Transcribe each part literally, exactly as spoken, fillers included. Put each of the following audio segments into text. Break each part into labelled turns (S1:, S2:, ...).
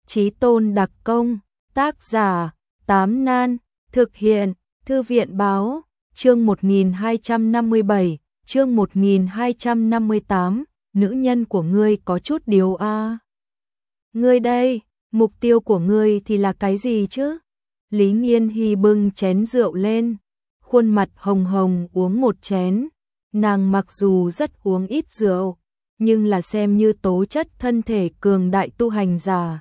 S1: Chí tôn đặc công, tác giả, Tám Nan, thực hiện, Thư viện báo, chương một nghìn hai trăm năm mươi bảy, chương một nghìn hai trăm năm mươi tám, nữ nhân của ngươi có chút điều a. À. Ngươi đây, mục tiêu của ngươi thì là cái gì chứ? Lý Nghiên Hy bưng chén rượu lên, khuôn mặt hồng hồng uống một chén, nàng mặc dù rất uống ít rượu, nhưng là xem như tố chất thân thể cường đại tu hành giả.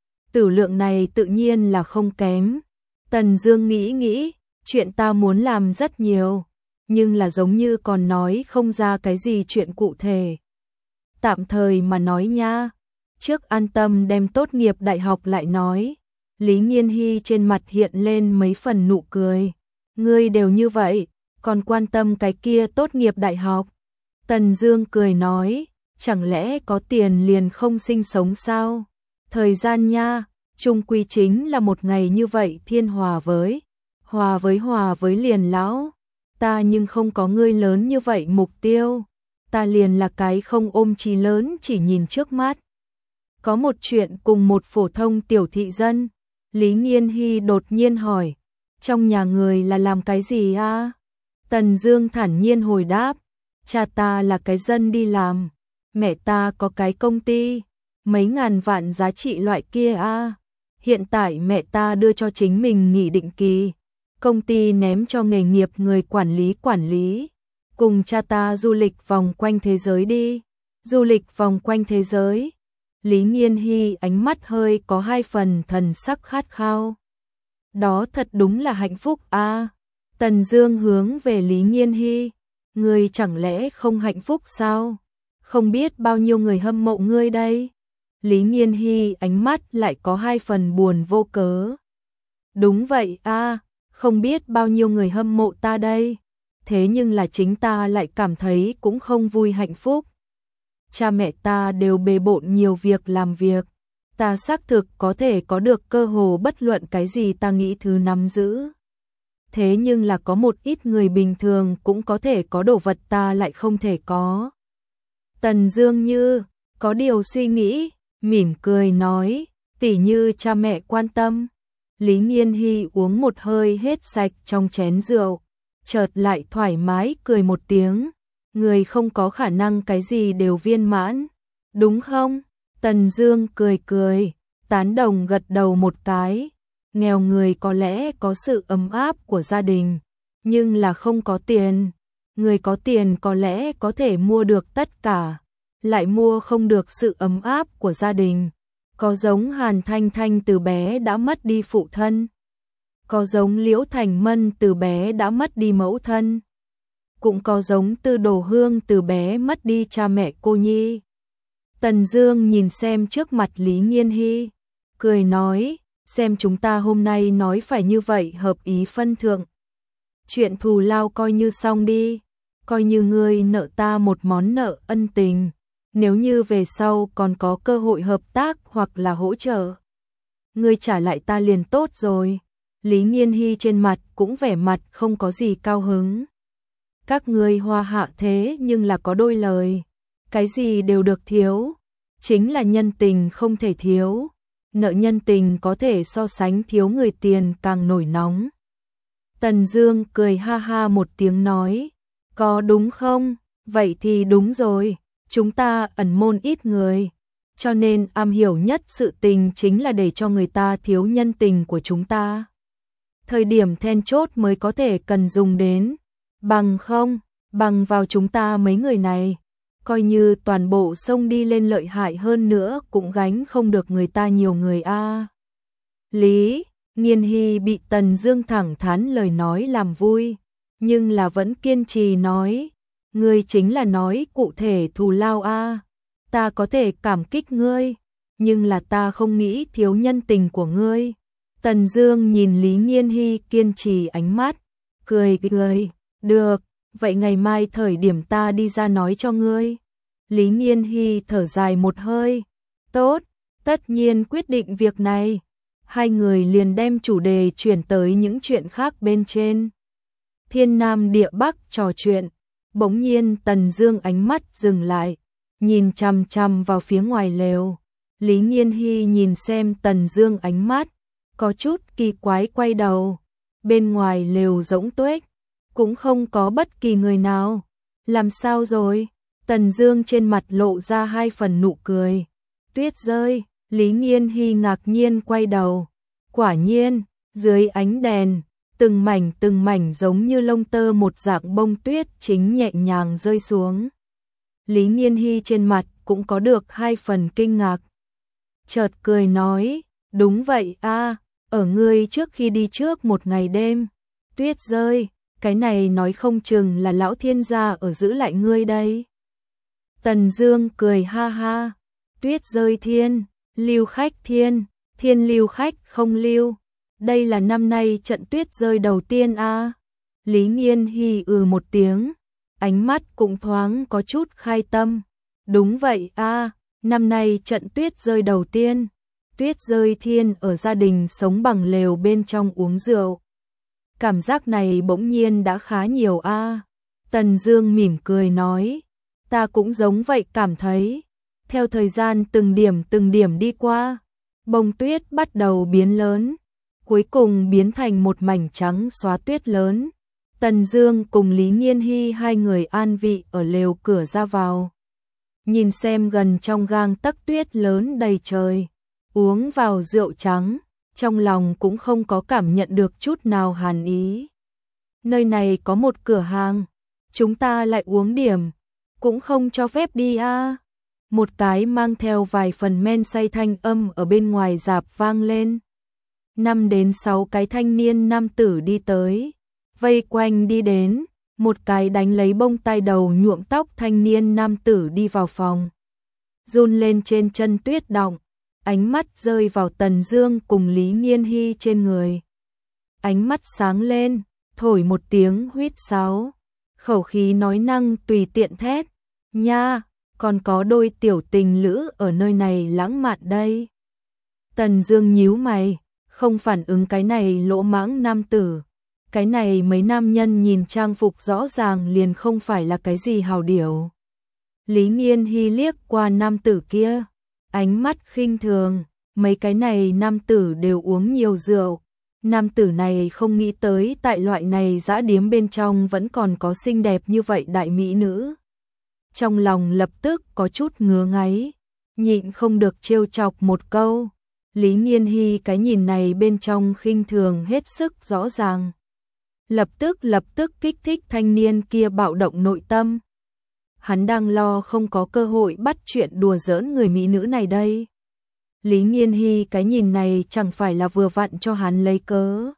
S1: Tử lượng này tự nhiên là không kém. Tần Dương nghĩ nghĩ, chuyện ta muốn làm rất nhiều, nhưng là giống như còn nói không ra cái gì chuyện cụ thể. Tạm thời mà nói nha, trước an tâm đem tốt nghiệp đại học lại nói. Lý Nghiên Hy trên mặt hiện lên mấy phần nụ cười. Ngươi đều như vậy, còn quan tâm cái kia tốt nghiệp đại học? Tần Dương cười nói, chẳng lẽ có tiền liền không sinh sống sao? Thời gian nha, chung quy chính là một ngày như vậy thiên hòa với, hòa với hòa với liền lão. Ta nhưng không có ngươi lớn như vậy mục tiêu, ta liền là cái không ôm chí lớn chỉ nhìn trước mắt. Có một chuyện cùng một phổ thông tiểu thị dân, Lý Nghiên Hy đột nhiên hỏi, trong nhà người là làm cái gì a? À? Tần Dương thản nhiên hồi đáp, cha ta là cái dân đi làm, mẹ ta có cái công ty, mấy ngàn vạn giá trị loại kia a. À. Hiện tại mẹ ta đưa cho chính mình nghỉ định kỳ, công ty ném cho nghề nghiệp người quản lý quản lý, cùng cha ta du lịch vòng quanh thế giới đi. Du lịch vòng quanh thế giới? Lý Nghiên Hy ánh mắt hơi có hai phần thần sắc khát khao. Đó thật đúng là hạnh phúc a. À. Tần Dương hướng về Lý Nghiên Hy, ngươi chẳng lẽ không hạnh phúc sao? Không biết bao nhiêu người hâm mộ ngươi đây. Lý Nghiên Hy ánh mắt lại có hai phần buồn vô cớ. Đúng vậy a, à, không biết bao nhiêu người hâm mộ ta đây. Thế nhưng là chính ta lại cảm thấy cũng không vui hạnh phúc. Cha mẹ ta đều bề bộn nhiều việc làm việc, ta xác thực có thể có được cơ hồ bất luận cái gì ta nghĩ thứ nắm giữ. Thế nhưng là có một ít người bình thường cũng có thể có đồ vật ta lại không thể có. Tần Dương như có điều suy nghĩ, mỉm cười nói, tỉ như cha mẹ quan tâm. Lý Nghiên Hy uống một hơi hết sạch trong chén rượu, chợt lại thoải mái cười một tiếng. Người không có khả năng cái gì đều viên mãn, đúng không? Tần Dương cười cười, tán đồng gật đầu một cái. Nghèo người có lẽ có sự ấm áp của gia đình, nhưng là không có tiền. Người có tiền có lẽ có thể mua được tất cả, lại mua không được sự ấm áp của gia đình. Có giống Hàn Thanh Thanh từ bé đã mất đi phụ thân, có giống Liễu Thành Mân từ bé đã mất đi mẫu thân, cũng có giống Tư Đồ Hương từ bé mất đi cha mẹ cô nhi. Tần Dương nhìn xem trước mặt Lý Nghiên Hy, cười nói, xem chúng ta hôm nay nói phải như vậy hợp ý phân thượng. Chuyện thù lao coi như xong đi, coi như ngươi nợ ta một món nợ ân tình, nếu như về sau còn có cơ hội hợp tác hoặc là hỗ trợ, ngươi trả lại ta liền tốt rồi. Lý Nghiên Hy trên mặt cũng vẻ mặt không có gì cao hứng. Các ngươi hoa hạ thế nhưng là có đôi lời, cái gì đều được thiếu, chính là nhân tình không thể thiếu. Nợ nhân tình có thể so sánh thiếu người tiền càng nổi nóng. Tần Dương cười ha ha một tiếng nói, có đúng không? Vậy thì đúng rồi, chúng ta ẩn môn ít người, cho nên am hiểu nhất sự tình chính là để cho người ta thiếu nhân tình của chúng ta. Thời điểm then chốt mới có thể cần dùng đến, bằng không, bằng vào chúng ta mấy người này, coi như toàn bộ sông đi lên lợi hại hơn nữa cũng gánh không được người ta nhiều người a. À. Lý Nghiên Hy bị Tần Dương thẳng thắn lời nói làm vui, nhưng là vẫn kiên trì nói, ngươi chính là nói cụ thể thù lao a, à. Ta có thể cảm kích ngươi, nhưng là ta không nghĩ thiếu nhân tình của ngươi. Tần Dương nhìn Lý Nghiên Hy kiên trì ánh mắt, cười cười, được, vậy ngày mai thời điểm ta đi ra nói cho ngươi. Lý Nghiên Hy thở dài một hơi, tốt, tất nhiên quyết định việc này. Hai người liền đem chủ đề chuyển tới những chuyện khác bên trên. Thiên Nam địa Bắc trò chuyện, bỗng nhiên Tần Dương ánh mắt dừng lại, nhìn chằm chằm vào phía ngoài lều. Lý Nghiên Hy nhìn xem Tần Dương ánh mắt, có chút kỳ quái quay đầu. Bên ngoài lều rỗng tuếch, cũng không có bất kỳ người nào. Làm sao rồi? Tần Dương trên mặt lộ ra hai phần nụ cười. Tuyết rơi, Lý Nghiên Hy ngạc nhiên quay đầu. Quả nhiên, dưới ánh đèn, từng mảnh từng mảnh giống như lông tơ một dạng bông tuyết chính nhẹ nhàng rơi xuống. Lý Nghiên Hy trên mặt cũng có được hai phần kinh ngạc. Chợt cười nói, đúng vậy a, ở ngươi trước khi đi trước một ngày đêm, tuyết rơi, cái này nói không chừng là lão thiên gia ở giữ lại ngươi đây. Tần Dương cười ha ha, tuyết rơi thiên, lưu khách thiên, thiên lưu khách không lưu. Đây là năm nay trận tuyết rơi đầu tiên a. Lý Nghiên Hy ừ một tiếng, ánh mắt cũng thoáng có chút khai tâm. Đúng vậy a, năm nay trận tuyết rơi đầu tiên. Tuyết rơi thiên ở gia đình sống bằng lều bên trong uống rượu. Cảm giác này bỗng nhiên đã khá nhiều a. Tần Dương mỉm cười nói, ta cũng giống vậy cảm thấy. Theo thời gian từng điểm từng điểm đi qua, bông tuyết bắt đầu biến lớn, cuối cùng biến thành một mảnh trắng xóa tuyết lớn. Tần Dương cùng Lý Nghiên Hy hai người an vị ở lều cửa ra vào, nhìn xem gần trong gang tấc tuyết lớn đầy trời, uống vào rượu trắng, trong lòng cũng không có cảm nhận được chút nào hàn ý. Nơi này có một cửa hàng, chúng ta lại uống điểm, cũng không cho phép đi a. Một cái mang theo vài phần men say thanh âm ở bên ngoài rạp vang lên. Năm đến sáu cái thanh niên nam tử đi tới, vây quanh đi đến, một cái đánh lấy bông tai đầu nhuộm tóc thanh niên nam tử đi vào phòng. Run lên trên chân tuyết động, ánh mắt rơi vào Tần Dương cùng Lý Nghiên Hy trên người. Ánh mắt sáng lên, thổi một tiếng huýt sáo, khẩu khí nói năng tùy tiện thét, nha, còn có đôi tiểu tình lữ ở nơi này lãng mạn đây. Tần Dương nhíu mày, không phản ứng cái này lỗ mãng nam tử. Cái này mấy nam nhân nhìn trang phục rõ ràng liền không phải là cái gì hào điểu. Lý Nghiên Hy liếc qua nam tử kia, ánh mắt khinh thường, mấy cái này nam tử đều uống nhiều rượu. Nam tử này không nghĩ tới tại loại này dã điếm bên trong vẫn còn có xinh đẹp như vậy đại mỹ nữ. Trong lòng lập tức có chút ngứa ngáy, nhịn không được trêu chọc một câu. Lý Nghiên Hy cái nhìn này bên trong khinh thường hết sức rõ ràng. Lập tức lập tức kích thích thanh niên kia bạo động nội tâm. Hắn đang lo không có cơ hội bắt chuyện đùa giỡn người mỹ nữ này đây. Lý Nghiên Hy cái nhìn này chẳng phải là vừa vặn cho hắn lấy cớ.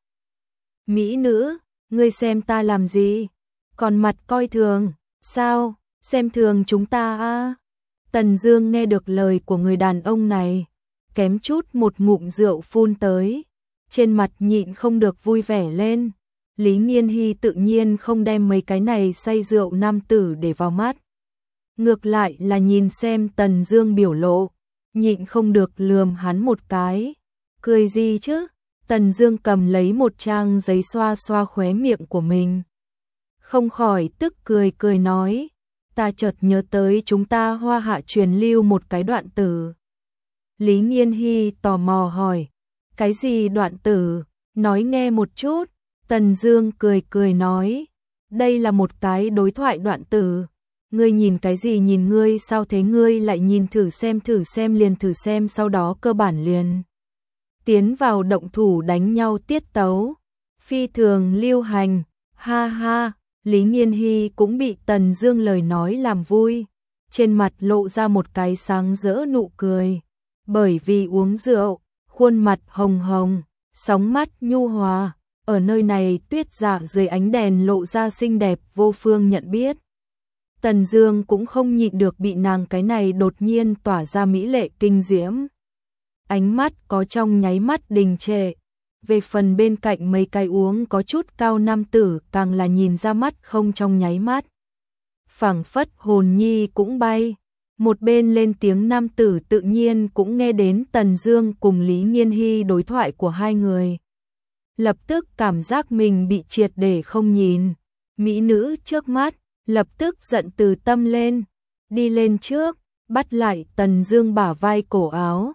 S1: Mỹ nữ, ngươi xem ta làm gì? Còn mặt coi thường, sao? Xem thường chúng ta a? Tần Dương nghe được lời của người đàn ông này, kém chút một ngụm rượu phun tới, trên mặt nhịn không được vui vẻ lên. Lý Nghiên Hy tự nhiên không đem mấy cái này say rượu nam tử để vào mắt. Ngược lại là nhìn xem Tần Dương biểu lộ, nhịn không được lườm hắn một cái. Cười gì chứ? Tần Dương cầm lấy một trang giấy xoa xoa khóe miệng của mình. Không khỏi tức cười cười nói, ta chợt nhớ tới chúng ta Hoa Hạ truyền lưu một cái đoạn tử. Lý Nghiên Hy tò mò hỏi, cái gì đoạn tử? Nói nghe một chút. Tần Dương cười cười nói, đây là một cái đối thoại đoạn tử. Ngươi nhìn cái gì nhìn ngươi sao thế, ngươi lại nhìn thử xem thử xem liền thử xem, sau đó cơ bản liền tiến vào động thủ đánh nhau tiết tấu, phi thường lưu hành, ha ha. Lý Nghiên Hy cũng bị Tần Dương lời nói làm vui, trên mặt lộ ra một cái sáng rỡ nụ cười, bởi vì uống rượu, khuôn mặt hồng hồng, sóng mắt nhu hòa, ở nơi này tuyết dạ dưới ánh đèn lộ ra xinh đẹp vô phương nhận biết. Tần Dương cũng không nhịn được bị nàng cái này đột nhiên tỏa ra mỹ lệ kinh diễm. Ánh mắt có trong nháy mắt đình trệ. Về phần bên cạnh mấy cái uống có chút cao nam tử càng là nhìn ra mắt không trong nháy mắt. Phảng phất hồn nhi cũng bay. Một bên lên tiếng nam tử tự nhiên cũng nghe đến Tần Dương cùng Lý Nghiên Hy đối thoại của hai người. Lập tức cảm giác mình bị triệt để không nhìn. Mỹ nữ trước mắt, lập tức giận từ tâm lên. Đi lên trước, bắt lại Tần Dương bả vai cổ áo.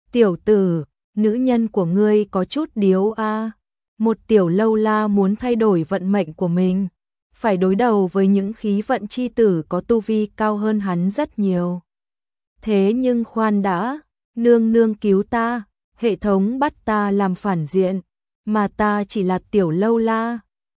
S1: Tiểu tử, nữ nhân của ngươi có chút điếu a. Một tiểu lâu la muốn thay đổi vận mệnh của mình, phải đối đầu với những khí vận chi tử có tu vi cao hơn hắn rất nhiều. Thế nhưng khoan đã, nương nương cứu ta, hệ thống bắt ta làm phản diện, mà ta chỉ là tiểu lâu la,